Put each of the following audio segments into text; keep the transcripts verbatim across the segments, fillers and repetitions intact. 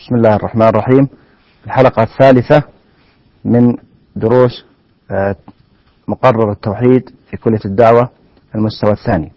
بسم الله الرحمن الرحيم. الحلقة الثالثة من دروس مقرر التوحيد في كلية الدعوة المستوى الثاني.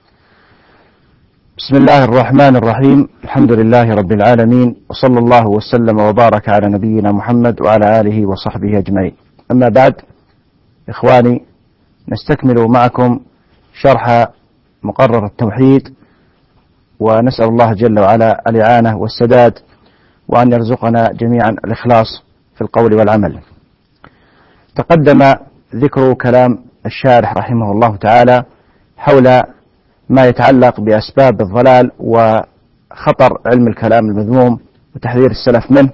بسم الله الرحمن الرحيم. الحمد لله رب العالمين، وصلى الله وسلم وبارك على نبينا محمد وعلى آله وصحبه أجمعين. أما بعد، إخواني، نستكمل معكم شرح مقرر التوحيد، ونسأل الله جل وعلا الإعانة والسداد، وأن يرزقنا جميعا الإخلاص في القول والعمل. تقدم ذكر كلام الشارح رحمه الله تعالى حول ما يتعلق بأسباب الضلال وخطر علم الكلام المذموم وتحذير السلف منه،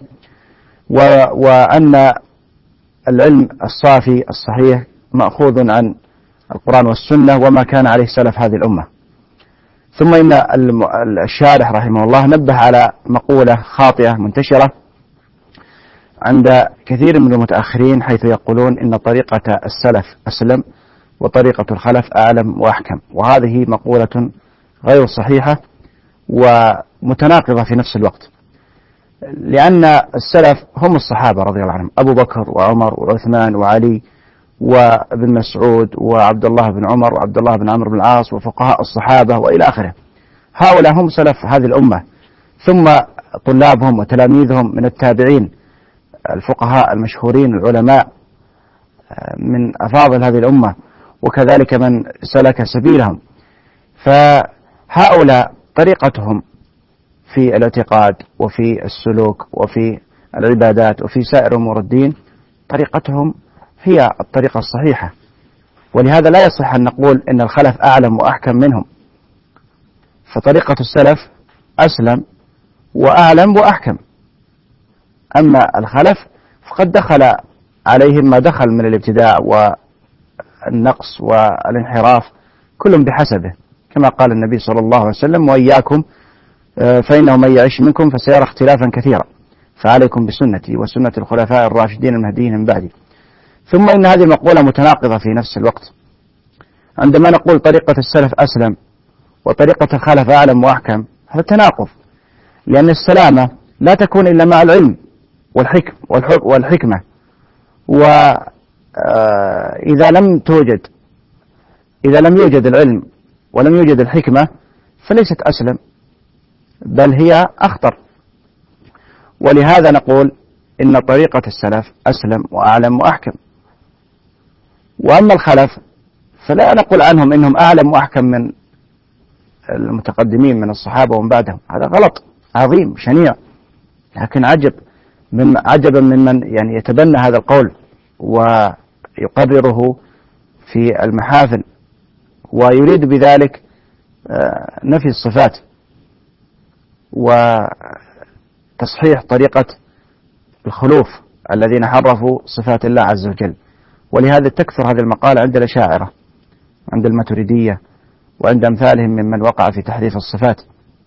وأن العلم الصافي الصحيح مأخوذ عن القرآن والسنة وما كان عليه سلف هذه الأمة. ثم إن الشارح رحمه الله نبه على مقولة خاطئة منتشرة عند كثير من المتأخرين، حيث يقولون إن طريقة السلف أسلم وطريقة الخلف أعلم وأحكم، وهذه مقولة غير صحيحة ومتناقضة في نفس الوقت، لأن السلف هم الصحابة رضي الله عنهم، أبو بكر وعمر وعثمان وعلي وابن مسعود وعبد الله بن عمر وعبد الله بن عمرو بن العاص وفقهاء الصحابة وإلى آخره. هؤلاء هم سلف هذه الأمة، ثم طلابهم وتلاميذهم من التابعين الفقهاء المشهورين العلماء من أفاضل هذه الأمة، وكذلك من سلك سبيلهم. فهؤلاء طريقتهم في الاعتقاد وفي السلوك وفي العبادات وفي سائر أمور الدين طريقتهم هي الطريقة الصحيحة، ولهذا لا يصح أن نقول إن الخلف أعلم وأحكم منهم، فطريقة السلف أسلم وأعلم وأحكم. أما الخلف فقد دخل عليهم ما دخل من الابتداع والنقص والانحراف، كل بحسبه، كما قال النبي صلى الله عليه وسلم: وإياكم فإنه من يعيش منكم فسيرى اختلافا كثيرا، فعليكم بسنتي وسنة الخلفاء الراشدين المهديين من بعدي. ثم إن هذه المقولة متناقضة في نفس الوقت. عندما نقول طريقة السلف أسلم وطريقة الخلف أعلم وأحكم، هذا تناقض، لأن السلامة لا تكون إلا مع العلم والحكم والحكمة، وإذا لم توجد إذا لم يوجد العلم ولم يوجد الحكمة فليست أسلم، بل هي أخطر. ولهذا نقول إن طريقة السلف أسلم وأعلم وأحكم. وأما الخلف فلا نقول عنهم إنهم أعلم وأحكم من المتقدمين من الصحابة ومن بعدهم، هذا غلط عظيم شنيع. لكن عجب من عجبا ممن يعني يتبنى هذا القول ويقرره في المحافل ويريد بذلك نفي الصفات وتصحيح طريقة الخلوف الذين حرفوا صفات الله عز وجل. ولهذا تكثر هذه المقالة عند الأشاعرة، عند الماتريدية، وعند أمثالهم ممن وقع في تحريف الصفات،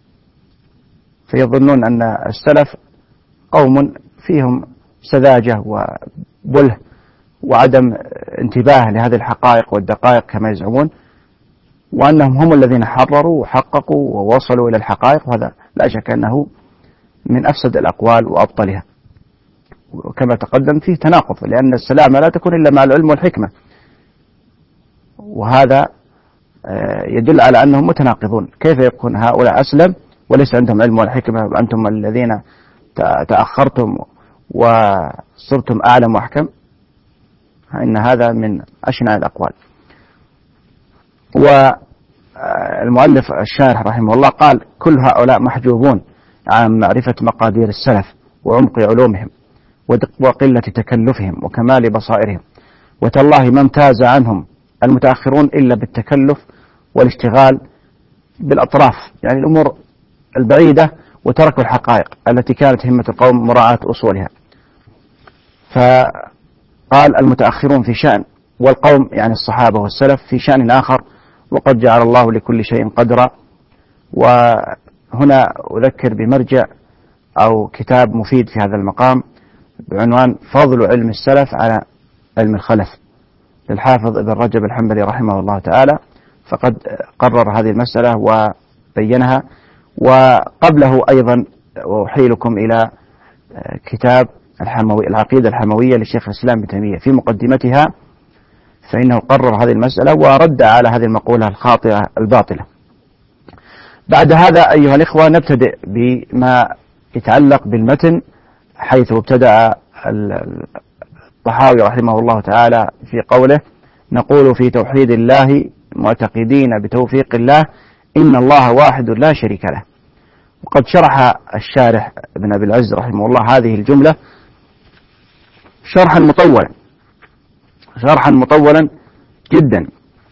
فيظنون أن السلف قوم فيهم سذاجة وبله وعدم انتباه لهذه الحقائق والدقائق كما يزعمون، وأنهم هم الذين حرروا وحققوا ووصلوا إلى الحقائق، وهذا لا شك أنه من أفسد الأقوال وأبطلها. وكما تقدم فيه تناقض، لأن السلامة لا تكون إلا مع العلم والحكمة، وهذا يدل على أنهم متناقضون. كيف يكون هؤلاء أسلم وليس عندهم علم والحكمة، وأنتم الذين تأخرتم وصرتم أعلم وأحكم؟ إن هذا من أشنع الأقوال. والمؤلف الشارح رحمه الله قال: كل هؤلاء محجوبون عن معرفة مقادير السلف وعمق علومهم وقلة تكلفهم وكمال بصائرهم، وتالله ما امتاز عنهم المتأخرون إلا بالتكلف والاشتغال بالأطراف، يعني الأمور البعيدة، وتركوا الحقائق التي كانت همة القوم مراعاة أصولها. فقال: المتأخرون في شأن، والقوم يعني الصحابة والسلف في شأن آخر، وقد جعل الله لكل شيء قدرا. وهنا أذكر بمرجع أو كتاب مفيد في هذا المقام بعنوان فضل علم السلف على علم الخلف للحافظ ابن رجب الحنبلي رحمه الله تعالى، فقد قرر هذه المسألة وبينها. وقبله أيضا أحيلكم إلى كتاب الحموي العقيدة الحموية لشيخ الإسلام ابن تيمية في مقدمتها، فإنه قرر هذه المسألة ورد على هذه المقولة الخاطئة الباطلة. بعد هذا أيها الإخوة نبتدئ بما يتعلق بالمتن، حيث ابتدأ الطحاوي رحمه الله تعالى في قوله: نقول في توحيد الله معتقدين بتوفيق الله إن الله واحد لا شريك له. وقد شرح الشارح ابن أبي العز رحمه الله هذه الجملة شرحا مطولا شرحا مطولا جدا،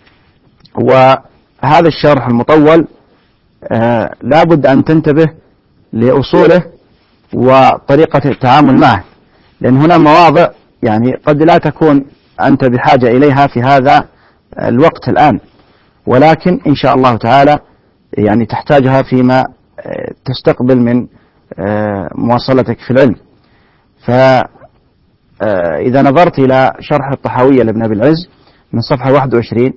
وهذا الشرح المطول آه لا بد أن تنتبه لأصوله وطريقة التعامل معه، لأن هنا مواضع يعني قد لا تكون أنت بحاجة إليها في هذا الوقت الآن، ولكن إن شاء الله تعالى يعني تحتاجها فيما تستقبل من مواصلتك في العلم. فإذا نظرت إلى شرح الطحاوية لابن أبي العز من صفحة واحد وعشرين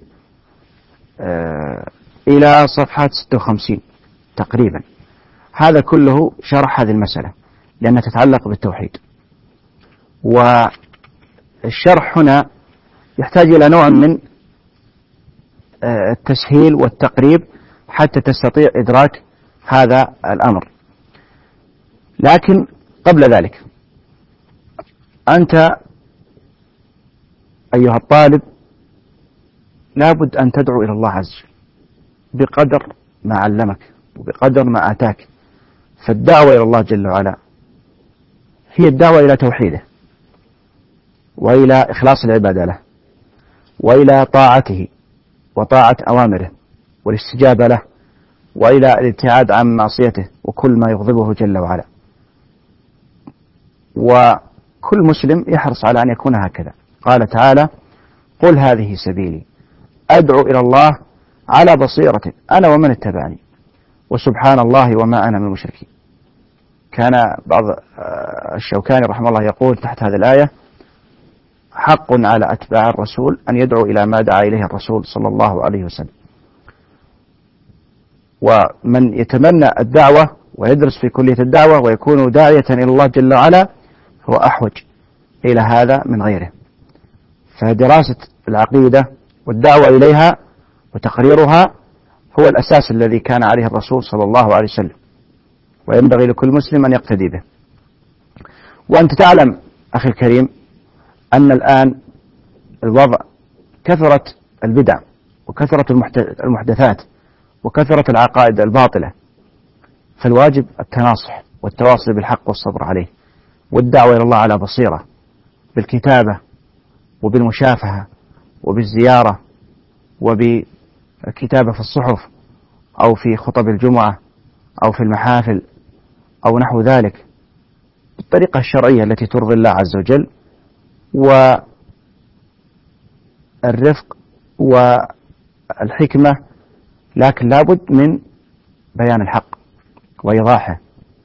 إلى صفحة ستة وخمسين تقريبا، هذا كله شرح هذه المسألة لأنها تتعلق بالتوحيد. والشرح هنا يحتاج إلى نوع من التسهيل والتقريب حتى تستطيع إدراك هذا الأمر. لكن قبل ذلك أنت أيها الطالب لابد أن تدعو إلى الله عز وجل بقدر ما علمك وبقدر ما آتاك. فالدعوة إلى الله جل وعلا هي الدعوة إلى توحيده وإلى إخلاص العبادة له وإلى طاعته وطاعة أوامره والاستجابة له وإلى الابتعاد عن معصيته وكل ما يغضبه جل وعلا. وكل مسلم يحرص على أن يكون هكذا. قال تعالى: قل هذه سبيلي أدعو إلى الله على بصيرة أنا ومن اتبعني وسبحان الله وما أنا من المشركين. كان بعض الشوكاني رحمه الله يقول تحت هذه الآية: حق على أتباع الرسول أن يدعو إلى ما دعا إليه الرسول صلى الله عليه وسلم. ومن يتمنى الدعوة ويدرس في كلية الدعوة ويكون داعية إلى الله جل وعلا هو أحوج إلى هذا من غيره. فدراسة العقيدة والدعوة إليها وتقريرها هو الأساس الذي كان عليه الرسول صلى الله عليه وسلم، وينبغي لكل مسلم أن يقتدي به. وأنت تعلم أخي الكريم أن الآن الوضع كثرت البدع وكثرت المحدثات وكثرت العقائد الباطلة، فالواجب التناصح والتواصل بالحق والصبر عليه والدعوة إلى الله على بصيرة بالكتابة وبالمشافهة وبالزيارة وبالكتابة في الصحف أو في خطب الجمعة أو في المحافل أو نحو ذلك بالطريقة الشرعية التي ترضي الله عز وجل، والرفق والحكمة، لكن لابد من بيان الحق وإيضاحه،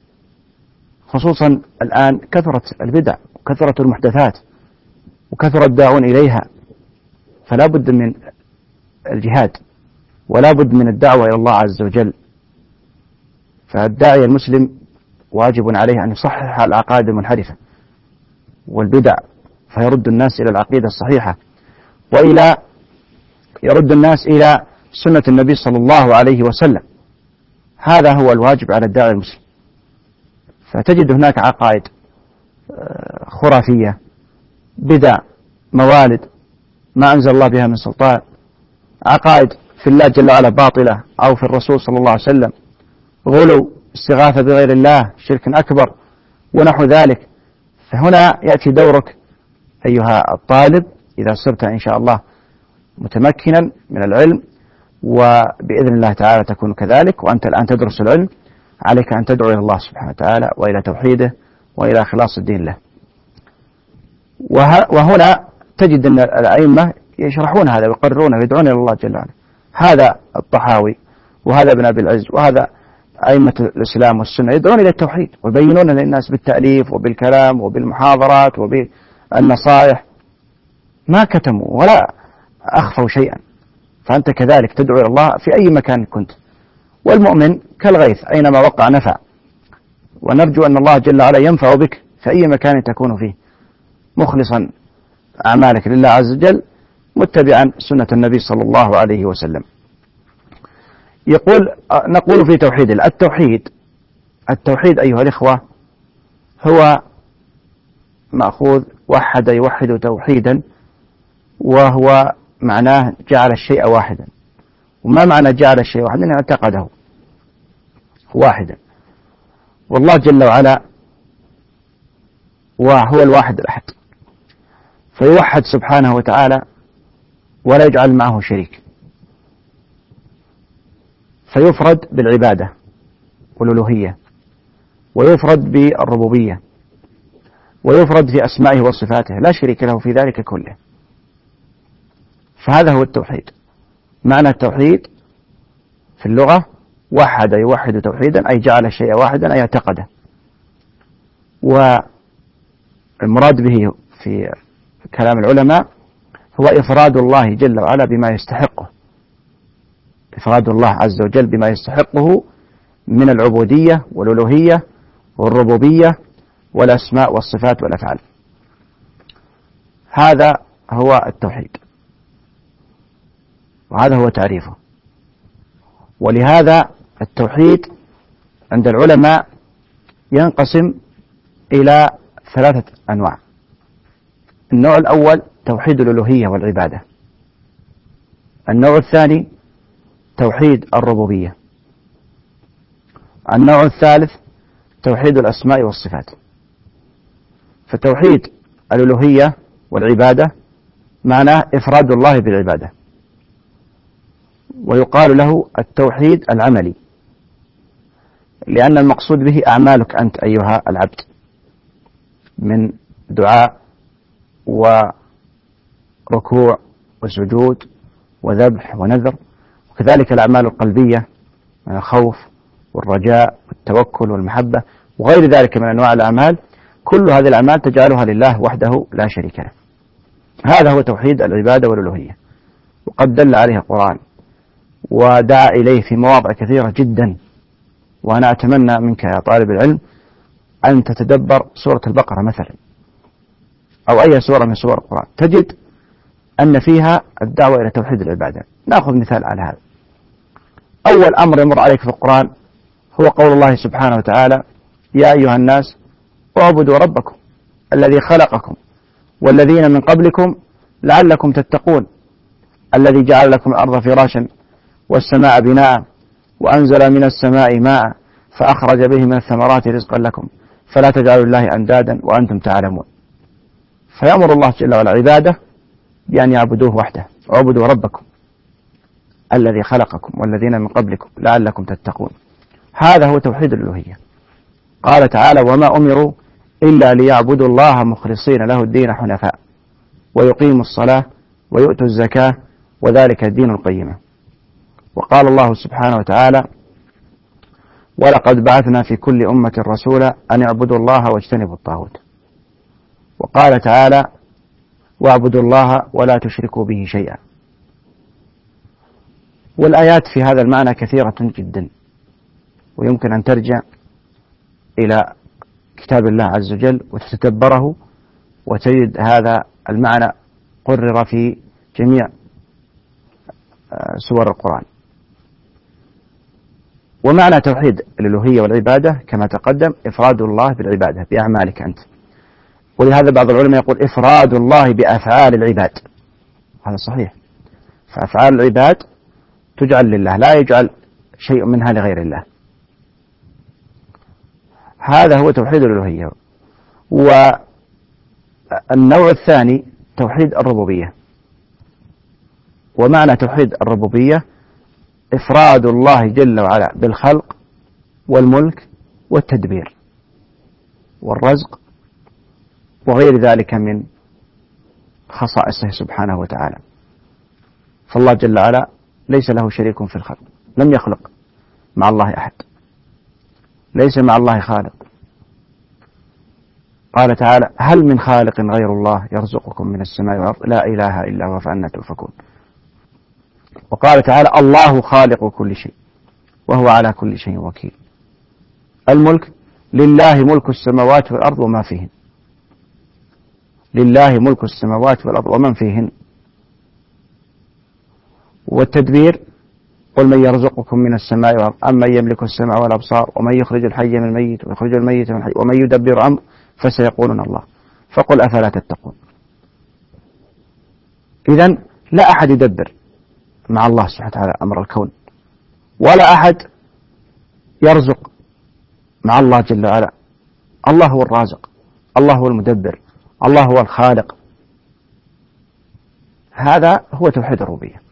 خصوصا الآن كثرت البدع وكثرت المحدثات وكثر الداعون إليها، فلا بد من الجهاد ولا بد من الدعوة إلى الله عز وجل. فالداعي المسلم واجب عليه أن يصحح العقائد المنحرفة والبدع فيرد الناس إلى العقيدة الصحيحة وإلى يرد الناس إلى سنة النبي صلى الله عليه وسلم. هذا هو الواجب على الداعي المسلم. فتجد هناك عقائد خرافية، بدع، موالد ما أنزل الله بها من سلطان، عقائد في الله جل وعلا باطلة أو في الرسول صلى الله عليه وسلم، غلو، استغاثة بغير الله، شرك أكبر ونحو ذلك. فهنا يأتي دورك أيها الطالب إذا صرت إن شاء الله متمكنا من العلم، وبإذن الله تعالى تكون كذلك وأنت الآن تدرس العلم، عليك أن تدعو إلى الله سبحانه وتعالى وإلى توحيده وإلى إخلاص الدين له. وهنا تجد أن الأئمة يشرحون هذا ويقررون ويدعون إلى الله جل وعلا. هذا الطحاوي وهذا ابن أبي العز وهذا أئمة الإسلام والسنة يدعون إلى التوحيد ويبينون للناس بالتأليف وبالكلام وبالمحاضرات وبالنصائح، ما كتموا ولا أخفوا شيئا. فأنت كذلك تدعو إلى الله في أي مكان كنت. والمؤمن كالغيث أينما وقع نفع، ونرجو أن الله جل وعلا ينفع بك في أي مكان تكون فيه مخلصا أعمالك لله عز وجل متبعا سنة النبي صلى الله عليه وسلم. يقول نقول في توحيد الله. التوحيد التوحيد أيها الإخوة هو مأخوذ وحد يوحد توحيدا، وهو معناه جعل الشيء واحدا. وما معنى جعل الشيء واحدا؟ يعني اعتقده واحدا. والله جل وعلا وهو الواحد الأحد، فيوحد سبحانه وتعالى ولا يجعل معه شريك، فيفرد بالعبادة والألوهية، ويفرد بالربوبية، ويفرد في أسمائه وصفاته، لا شريك له في ذلك كله. فهذا هو التوحيد. معنى التوحيد في اللغة وحد يوحد توحيدا، أي جعل الشيء واحدا، أي اعتقده. والمراد به في كلام العلماء هو إفراد الله جل وعلا بما يستحقه، إفراد الله عز وجل بما يستحقه من العبودية والألوهية والربوبية والأسماء والصفات والأفعال. هذا هو التوحيد، وهذا هو تعريفه. ولهذا التوحيد عند العلماء ينقسم إلى ثلاثة أنواع. النوع الأول توحيد الألوهية والعبادة. النوع الثاني توحيد الربوبية. النوع الثالث توحيد الأسماء والصفات. فتوحيد الألوهية والعبادة معناه إفراد الله بالعبادة، ويقال له التوحيد العملي، لأن المقصود به أعمالك أنت أيها العبد من دعاء وركوع وسجود وذبح ونذر، وكذلك الأعمال القلبية من الخوف والرجاء والتوكل والمحبة وغير ذلك من أنواع الأعمال. كل هذه الأعمال تجعلها لله وحده لا شريك له. هذا هو توحيد العبادة والألوهية، وقد دل عليه القرآن ودعا إليه في مواضع كثيرة جدا. وأنا أتمنى منك يا طالب العلم أن تتدبر سورة البقرة مثلا، أو أي سورة من سور القرآن، تجد أن فيها الدعوة إلى توحيد العبادة. نأخذ مثال على هذا. أول أمر يمر عليك في القرآن هو قول الله سبحانه وتعالى: يا أيها الناس اعبدوا ربكم الذي خلقكم والذين من قبلكم لعلكم تتقون الذي جعل لكم الأرض فراشا والسماء بناء وأنزل من السماء ماء فأخرج به من الثمرات رزقا لكم فلا تجعلوا لله أندادا وأنتم تعلمون. فيأمر الله جل وعلا عباده بأن يعبدوه وحده. اعبدوا ربكم الذي خلقكم والذين من قبلكم لعلكم تتقون. هذا هو توحيد الألوهية. قال تعالى: وما أمروا إلا ليعبدوا الله مخلصين له الدين حنفاء ويقيموا الصلاة ويؤتوا الزكاة وذلك الدين القيمة. وقال الله سبحانه وتعالى: ولقد بعثنا في كل أمة رسولا أن اعبدوا الله واجتنبوا الطاغوت. وقال تعالى: واعبدوا الله ولا تشركوا به شيئا. والآيات في هذا المعنى كثيرة جدا، ويمكن أن ترجع إلى كتاب الله عز وجل وتتدبره وتجد هذا المعنى قرر في جميع سور القرآن. ومعنى توحيد الألوهية والعبادة كما تقدم إفراد الله بالعبادة بأعمالك أنت. ولهذا بعض العلماء يقول إفراد الله بأفعال العباد. هذا صحيح. فأفعال العباد تجعل لله، لا يجعل شيء منها لغير الله. هذا هو توحيد الألوهية. والنوع الثاني توحيد الربوبية. ومعنى توحيد الربوبية إفراد الله جل وعلا بالخلق والملك والتدبير والرزق وغير ذلك من خصائصه سبحانه وتعالى. فالله جل وعلا ليس له شريك في الخلق، لم يخلق مع الله أحد، ليس مع الله خالق. قال تعالى: هل من خالق غير الله يرزقكم من السماء والأرض لا إله إلا هو فأنى تؤفكون. وقال تعالى: الله خالق كل شيء وهو على كل شيء وكيل. الملك لله ملك السماوات والأرض وما فيهن، لله ملك السماوات والأرض ومن فيهن. والتدبير قل من يرزقكم من السماء والأرض أمن يملك السمع والأبصار ومن يخرج الحي من الميت ويخرج الميت من الحي ومن يدبر أمر فسيقولون الله فقل أفلا تتقون. إذن لا أحد يدبر مع الله سبحانه وتعالى أمر الكون، ولا أحد يرزق مع الله جل وعلا. الله هو الرازق، الله هو المدبر، الله هو الخالق. هذا هو توحيد الربوبية،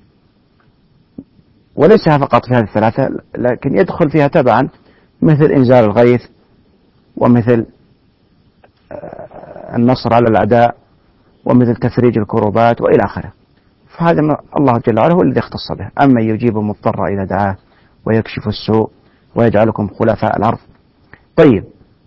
وليس فقط في هذه الثلاثة، لكن يدخل فيها تبعا مثل إنزال الغيث، ومثل النصر على الأعداء، ومثل تفريج الكروبات وإلى آخره. فهذا الله جل وعلا هو الذي اختص به. أما يجيب المضطر إذا دعاه ويكشف السوء ويجعلكم خلفاء الأرض. طيب،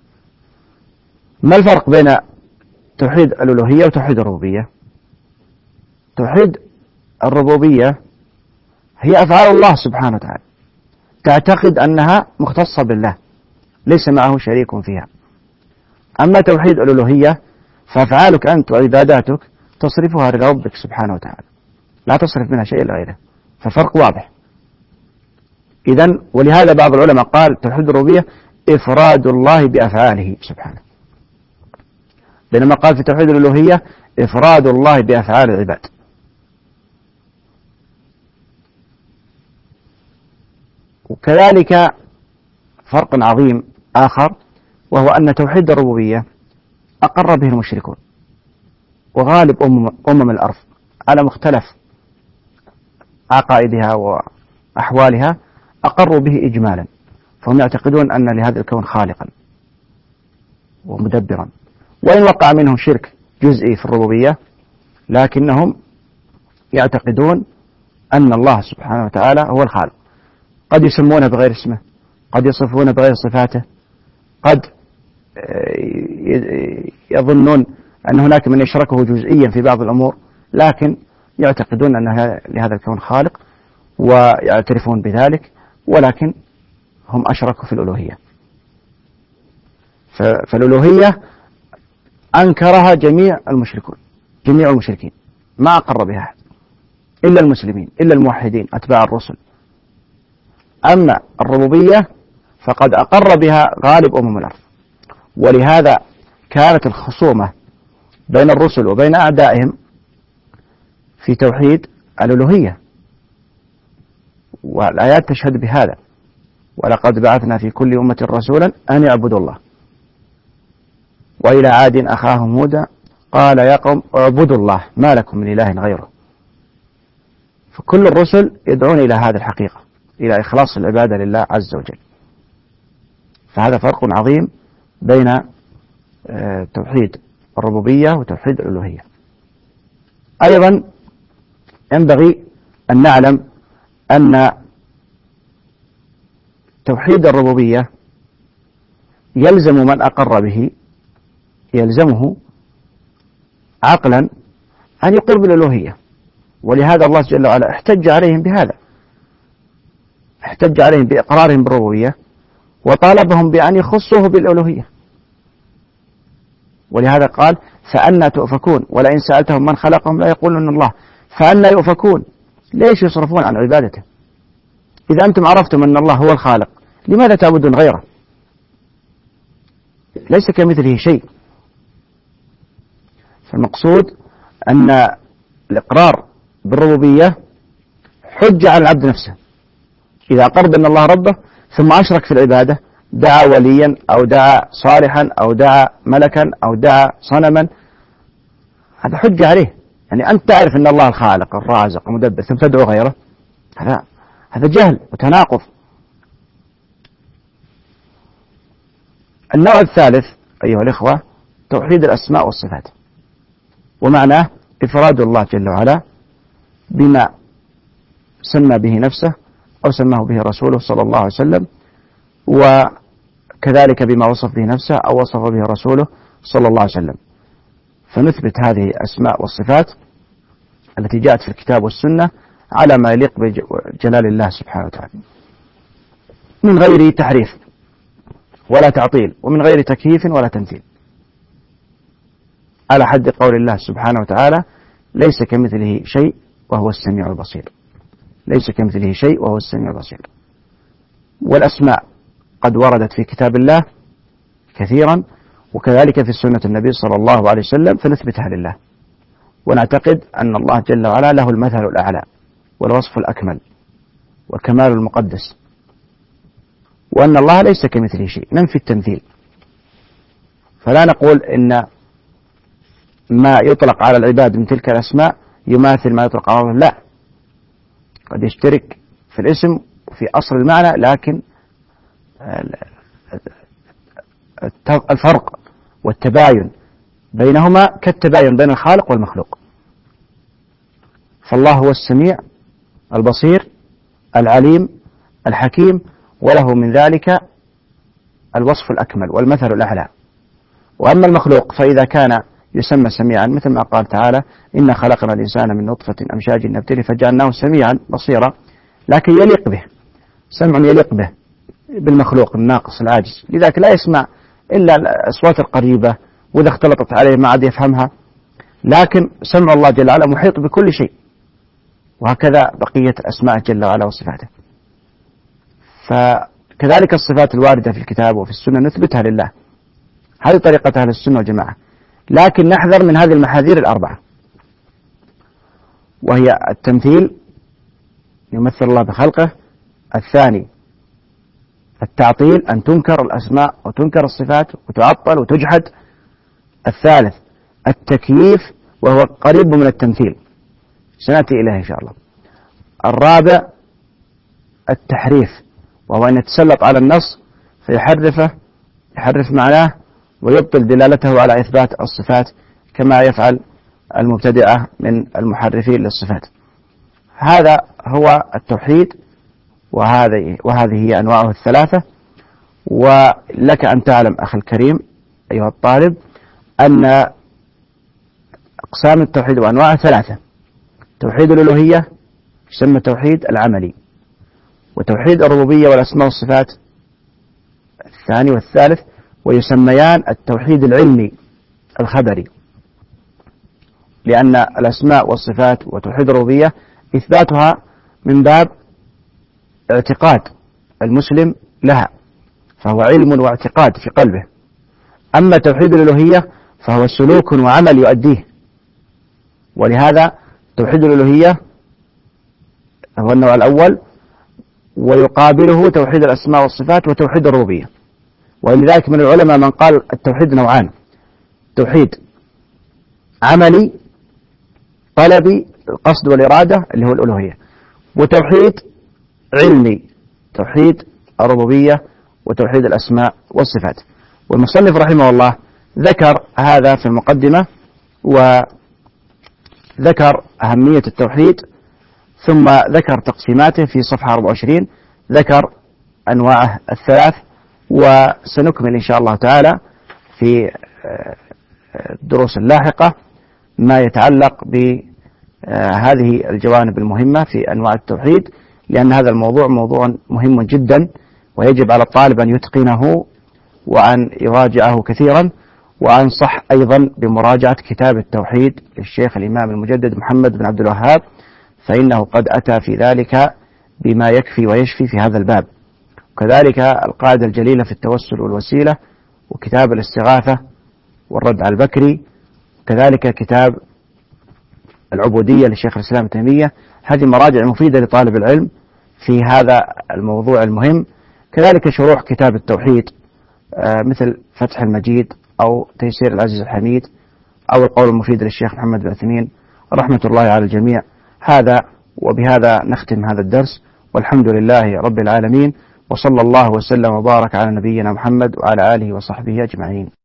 ما الفرق بين توحيد الألوهية وتوحيد الربوبية؟ توحيد الربوبية هي أفعال الله سبحانه وتعالى، تعتقد أنها مختصة بالله ليس معه شريك فيها. أما توحيد الألوهية فأفعالك أنت وعباداتك تصرفها لربك سبحانه وتعالى، لا تصرف منها شيء لغيره، ففرق واضح. إذن ولهذا بعض العلماء قال توحيد الربوبية إفراد الله بأفعاله سبحانه، بينما قال في توحيد الألوهية إفراد الله بأفعال العباد. وكذلك فرق عظيم آخر، وهو أن توحيد الربوبية أقر به المشركون وغالب أمم, أمم الأرض على مختلف عقائدها وأحوالها، أقروا به إجمالا، فهم يعتقدون أن لهذا الكون خالقا ومدبرا، وإن وقع منهم شرك جزئي في الربوبية لكنهم يعتقدون أن الله سبحانه وتعالى هو الخالق. قد يسمونه بغير اسمه، قد يصفونه بغير صفاته، قد يظنون أن هناك من يشركه جزئيا في بعض الأمور، لكن يعتقدون أن لهذا الكون خالق ويعترفون بذلك، ولكن هم أشركوا في الألوهية. فالألوهية أنكرها جميع المشركون، جميع المشركين ما أقر بها أحد إلا المسلمين، إلا الموحدين أتباع الرسل. أما الربوبية فقد أقر بها غالب أمم الأرض، ولهذا كانت الخصومة بين الرسل وبين أعدائهم في توحيد الألوهية، والآيات تشهد بهذا: ولقد بعثنا في كل أمة رسولا أن يعبدوا الله. وإلى عاد أخاهم هودا قال يا قوم اعبدوا الله ما لكم من إله غيره. فكل الرسل يدعون إلى هذه الحقيقة، إلى إخلاص العبادة لله عز وجل. فهذا فرق عظيم بين توحيد الربوبية وتوحيد الألوهية. أيضا ينبغي أن نعلم أن توحيد الربوبية يلزم من أقر به، يلزمه عقلا أن يقر بالألوهية، ولهذا الله جل وعلا احتج عليهم بهذا، احتج عليهم بإقرارهم بالربوبية وطالبهم بأن يخصوه بالألوهية. ولهذا قال فأنى تؤفكون ولئن سألتهم من خلقهم لا يقولون الله. فأنى يؤفكون، ليش يصرفون عن عبادته؟ إذا أنتم عرفتم أن الله هو الخالق لماذا تعبدون غيره؟ ليس كمثله شيء. فالمقصود أن الإقرار بالربوبية حجة على العبد نفسه. إذا أقر بأن الله ربه ثم أشرك في العبادة، دعا وليا أو دعا صالحا أو دعا ملكا أو دعا صنما، هذا حجة عليه. يعني أنت تعرف أن الله الخالق الرازق المدبر ثم تدعو غيره، هذا هذا جهل وتناقض. النوع الثالث أيها الإخوة توحيد الأسماء والصفات، ومعناه إفراد الله جل وعلا بما سمى به نفسه أو سماه به رسوله صلى الله عليه وسلم، وكذلك بما وصف به نفسه أو وصف به رسوله صلى الله عليه وسلم. فنثبت هذه الأسماء والصفات التي جاءت في الكتاب والسنة على ما يليق بجلال الله سبحانه وتعالى من غير تحريف ولا تعطيل، ومن غير تكييف ولا تمثيل، على حد قول الله سبحانه وتعالى: ليس كمثله شيء وهو السميع البصير. ليس كمثله شيء وهو السميع البصير. والأسماء قد وردت في كتاب الله كثيرا، وكذلك في سنة النبي صلى الله عليه وسلم، فنثبتها لله، ونعتقد أن الله جل وعلا له المثل الأعلى والوصف الأكمل والكمال المقدس، وأن الله ليس كمثله شيء. ننفي التمثيل، فلا نقول إن ما يطلق على العباد من تلك الأسماء يماثل ما يطلق على الله، لا، قد يشترك في الاسم وفي أصل المعنى، لكن الفرق والتباين بينهما كالتباين بين الخالق والمخلوق. فالله هو السميع البصير العليم الحكيم، وله من ذلك الوصف الأكمل والمثل الأعلى. وأما المخلوق فإذا كان يسمى سميعا، مثل ما قال تعالى: إنا خلقنا الإنسان من نطفة أمشاج نبتلي فجعلناه سميعا بصيرا، لكن يليق به، سمع يليق به بالمخلوق الناقص العاجز، لذلك لا يسمع إلا الأصوات القريبة، وإذا اختلطت عليه ما عاد يفهمها، لكن سمع الله جل وعلا محيط بكل شيء، وهكذا بقية أسماء جل وعلا وصفاته. فكذلك الصفات الواردة في الكتاب وفي السنة نثبتها لله، هذه طريقة أهل السنة والجماعة، لكن نحذر من هذه المحاذير الأربعة، وهي التمثيل، يمثل الله بخلقه. الثاني التعطيل، أن تنكر الأسماء وتنكر الصفات وتعطل وتجحد. الثالث التكييف، وهو قريب من التمثيل، سنأتي إليه إن شاء الله. الرابع التحريف، وهو أن يتسلط على النص فيحرفه، يحرف معناه ويبطل دلالته على إثبات الصفات، كما يفعل المبتدعة من المحرفين للصفات. هذا هو التوحيد، وهذه وهذه هي أنواعه الثلاثة. ولك أن تعلم أخي الكريم أيها الطالب أن أقسام التوحيد وأنواعه ثلاثة: توحيد الألوهية يسمى التوحيد العملي، وتوحيد الربوبية والأسماء والصفات الثاني والثالث، ويسميان التوحيد العلمي الخبري، لأن الأسماء والصفات وتوحيد الربوبية إثباتها من باب اعتقاد المسلم لها، فهو علم واعتقاد في قلبه. أما توحيد الألوهية فهو سلوك وعمل يؤديه، ولهذا توحيد الألوهية هو النوع الأول، ويقابله توحيد الأسماء والصفات وتوحيد الربوبية. ولذلك من العلماء من قال التوحيد نوعان: توحيد عملي طلبي القصد والإرادة اللي هو الألوهية، وتوحيد علمي توحيد الربوبية وتوحيد الأسماء والصفات. والمصنف رحمه الله ذكر هذا في المقدمة، وذكر أهمية التوحيد، ثم ذكر تقسيماته في صفحة أربعة وعشرين، ذكر أنواعه الثلاث. وسنكمل إن شاء الله تعالى في الدروس اللاحقة ما يتعلق بهذه الجوانب المهمة في أنواع التوحيد، لأن هذا الموضوع موضوع مهم جدا، ويجب على الطالب أن يتقنه وأن يراجعه كثيرا. وأنصح أيضا بمراجعة كتاب التوحيد للشيخ الإمام المجدد محمد بن عبد الوهاب، فإنه قد أتى في ذلك بما يكفي ويشفي في هذا الباب. وكذلك القاعدة الجليلة في التوسل والوسيلة، وكتاب الاستغاثة والرد على البكري، وكذلك كتاب العبودية للشيخ الإسلام ابن تيمية. هذه مراجع مفيدة لطالب العلم في هذا الموضوع المهم. كذلك شروح كتاب التوحيد مثل فتح المجيد أو تيسير العزيز الحميد أو القول المفيد للشيخ محمد بن عثيمين رحمة الله على الجميع. هذا وبهذا نختم هذا الدرس، والحمد لله رب العالمين، وصلى الله وسلم وبارك على نبينا محمد وعلى آله وصحبه أجمعين.